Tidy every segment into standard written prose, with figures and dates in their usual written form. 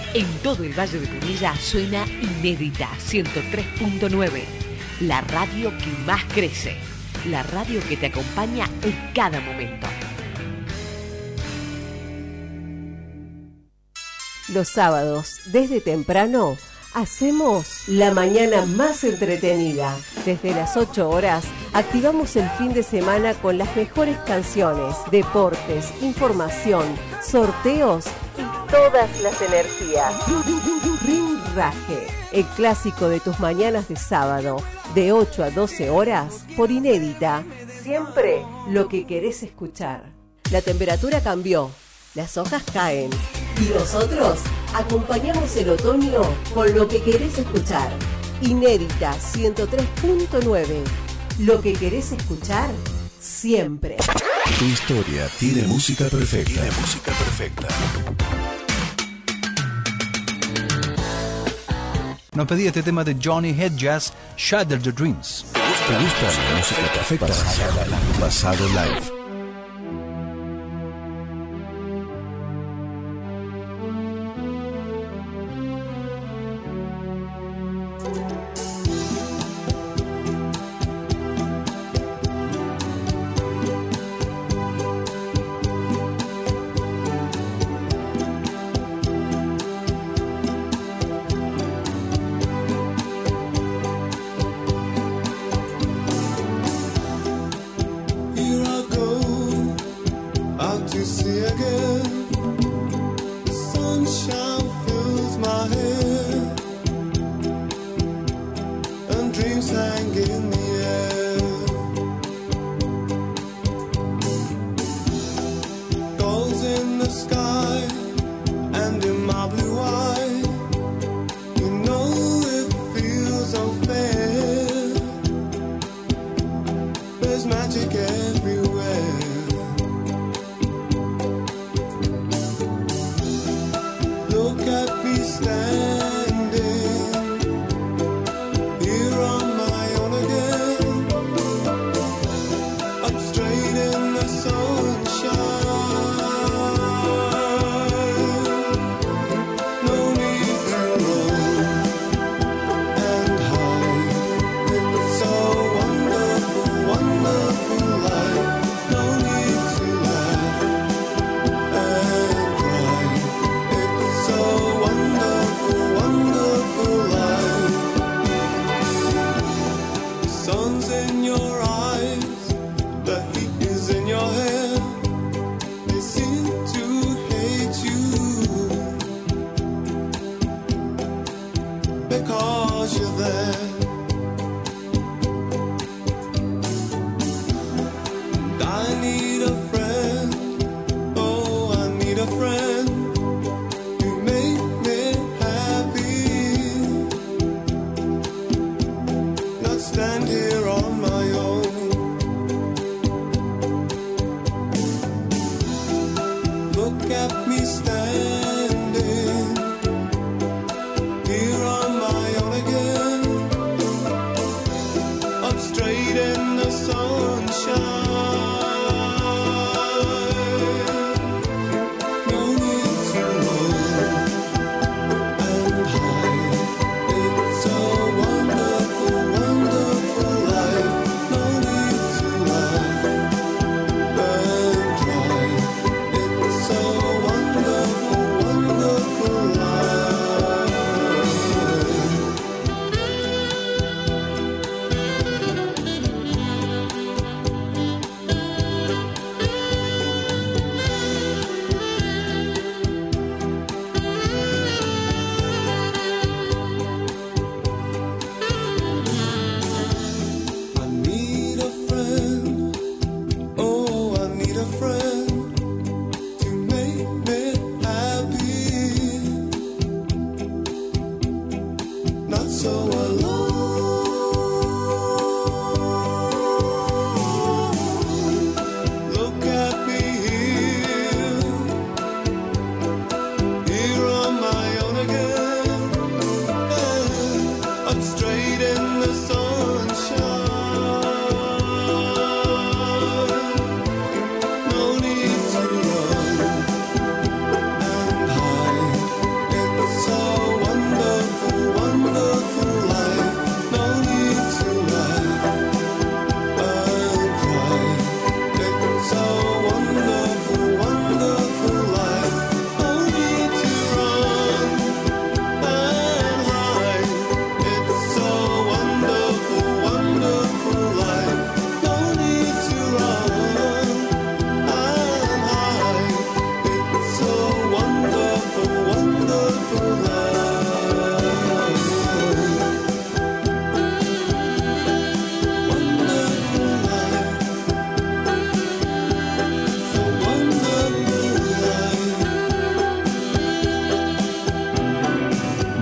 En todo el Valle de Punilla suena Inédita 103.9, la radio que más crece, la radio que te acompaña en cada momento. Los sábados, desde temprano, hacemos la mañana más entretenida. Desde las 8 horas, activamos el fin de semana con las mejores canciones, deportes, información, sorteos y todas las energías. Rinraje, el clásico de tus mañanas de sábado, de 8 a 12 horas, por Inédita. Siempre lo que querés escuchar. La temperatura cambió, las hojas caen. Y nosotros acompañamos el otoño con lo que querés escuchar. Inédita 103.9. Lo que querés escuchar siempre. Tu historia tiene música perfecta. Nos pedí este tema de Johnny Hedges, Shatter the Dreams. ¿Te gusta la música perfecta? Pasado live.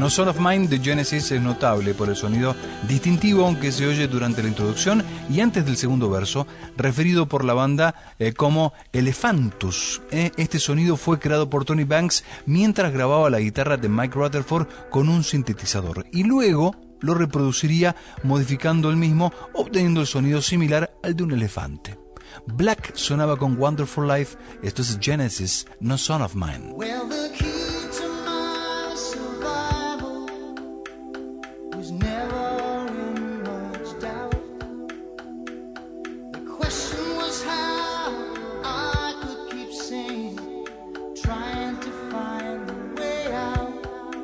No Son of Mine de Genesis es notable por el sonido distintivo, aunque se oye durante la introducción y antes del segundo verso, referido por la banda como Elephantus. Este sonido fue creado por Tony Banks mientras grababa la guitarra de Mike Rutherford con un sintetizador, y luego lo reproduciría modificando el mismo, obteniendo el sonido similar al de un elefante. Black sonaba con Wonderful Life. Esto es Genesis, No Son of Mine. Well, the key to my survival was never in much doubt. The question was how I could keep sane, trying to find a way out.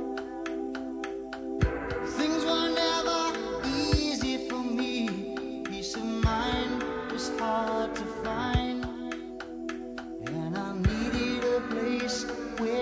Things were never easy for me. Peace of mind was hard to find, and I needed a place where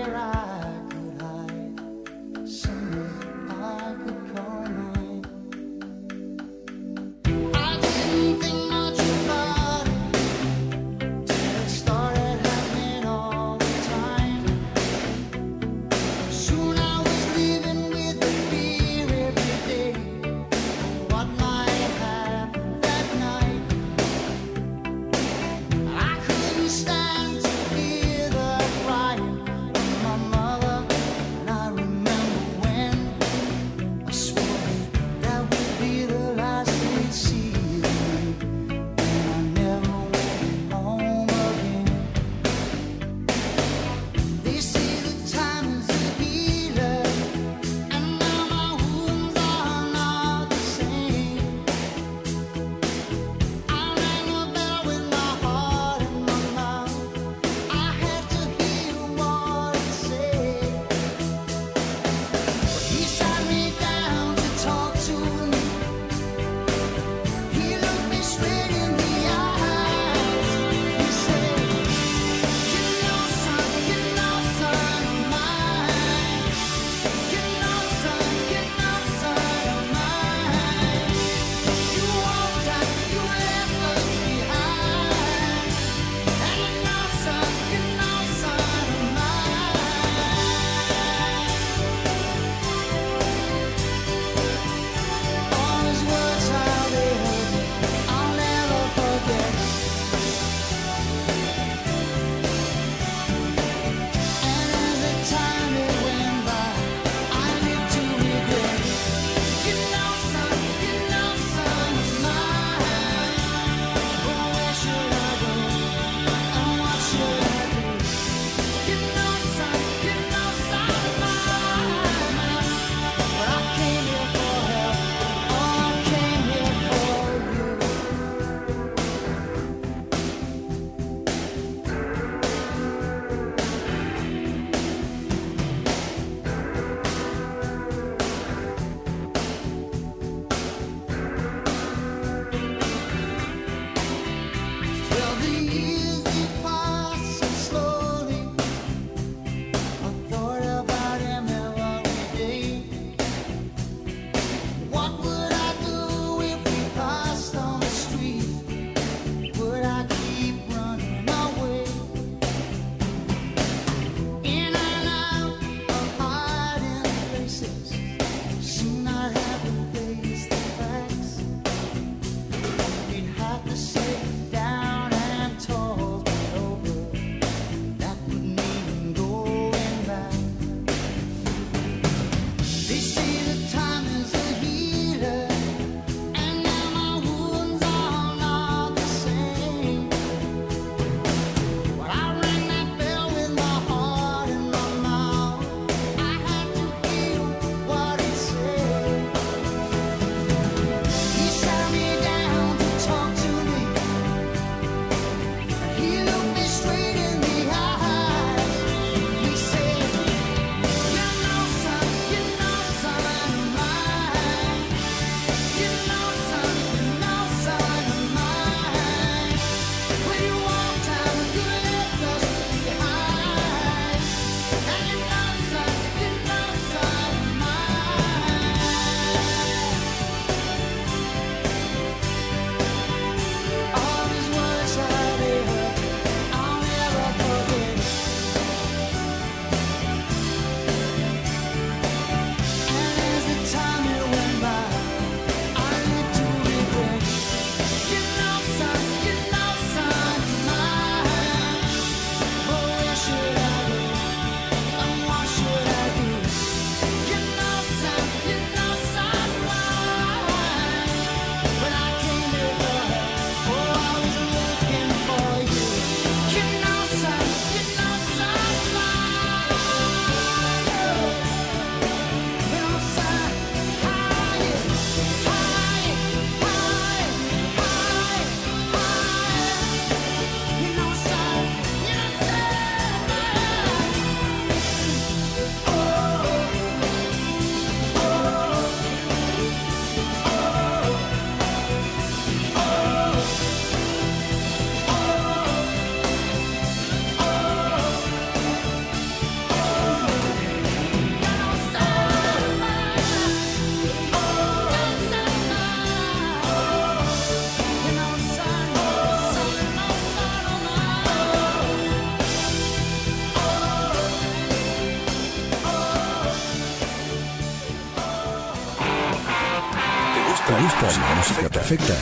¿Te gusta la música perfecta?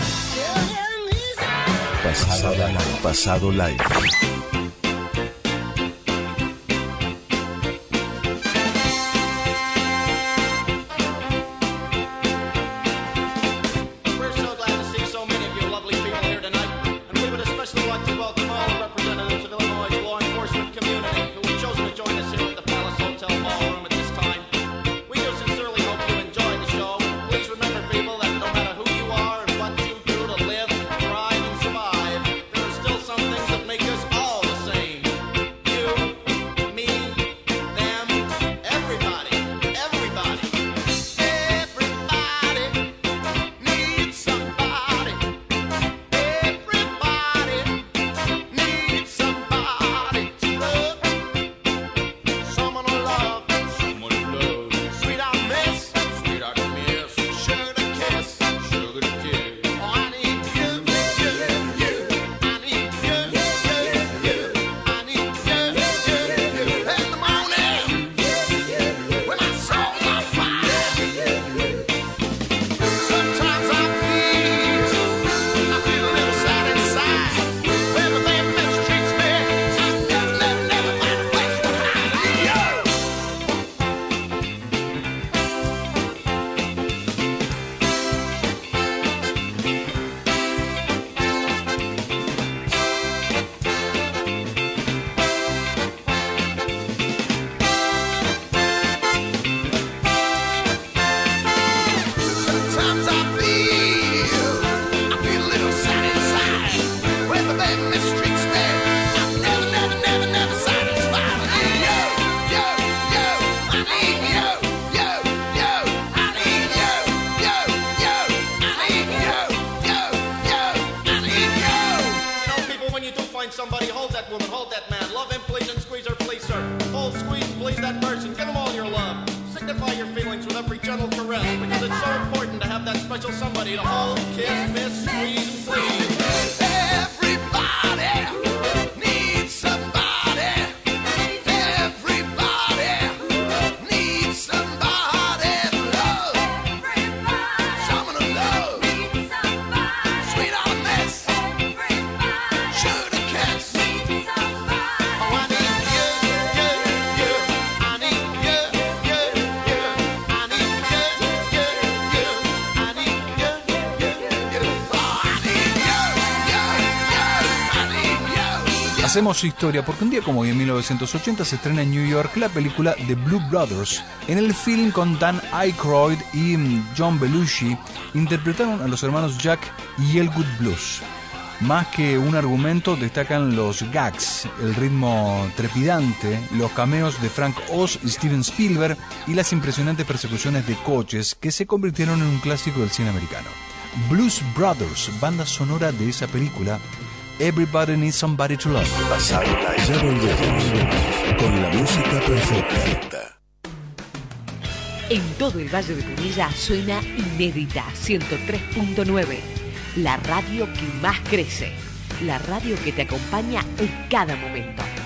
Pasado live. We're so glad to see so many of you lovely people here tonight, and we would especially like to welcome all the representatives of Illinois' law enforcement community who have chosen to join us here at the Palace Hotel Ballroom at this time. We do sincerely hope you enjoy the show. Please remember, people, that no matter who you are and what you do to live, thrive, and survive, there are still some things that make us all the same. You, me, them, everybody, everybody. Everybody needs somebody. Everybody needs somebody to love. Someone to love. Someone to love. Sweetheart miss. Sweetheart miss. Sugar to kiss. Sugar to kiss. Oh, I need you. You. I need you. You. I need you. In the morning, when my soul's on fire. Sometimes I feel a little sad inside. When the baby mistreats me, I never find a place to hide. Sometimes I feel a little sad inside. When the baby mistreats me, I'm never satisfied. I need you. I need you. I need you. I need you. You know, people, when you do find somebody, hold that woman, hold that man. Love him, please, and squeeze her, please, sir. Hold, squeeze, and please that person. Give them all your love. Signify your feelings with every gentle caress, because it's so important to have that special somebody to hold, kiss, miss, squeeze, and please. Everybody needs somebody. Everybody needs somebody to love. Someone to love. Sweetheart miss. Sugar to kiss. Oh, I need you. I need you. I need you. I need you. Oh, I need you. Hacemos historia porque un día como hoy en 1980 se estrena en New York la película The Blue Brothers. En el film, con Dan Aykroyd y John Belushi, interpretaron a los hermanos Jack y Elwood Blues. Más que un argumento, destacan los gags, el ritmo trepidante, los cameos de Frank Oz y Steven Spielberg y las impresionantes persecuciones de coches que se convirtieron en un clásico del cine americano. Blues Brothers, banda sonora de esa película. Everybody Needs Somebody to Love. Pasado live. Ya volvemos con la música perfecta. En todo el Valle de Punilla suena Inédita 103.9, la radio que más crece, la radio que te acompaña en cada momento.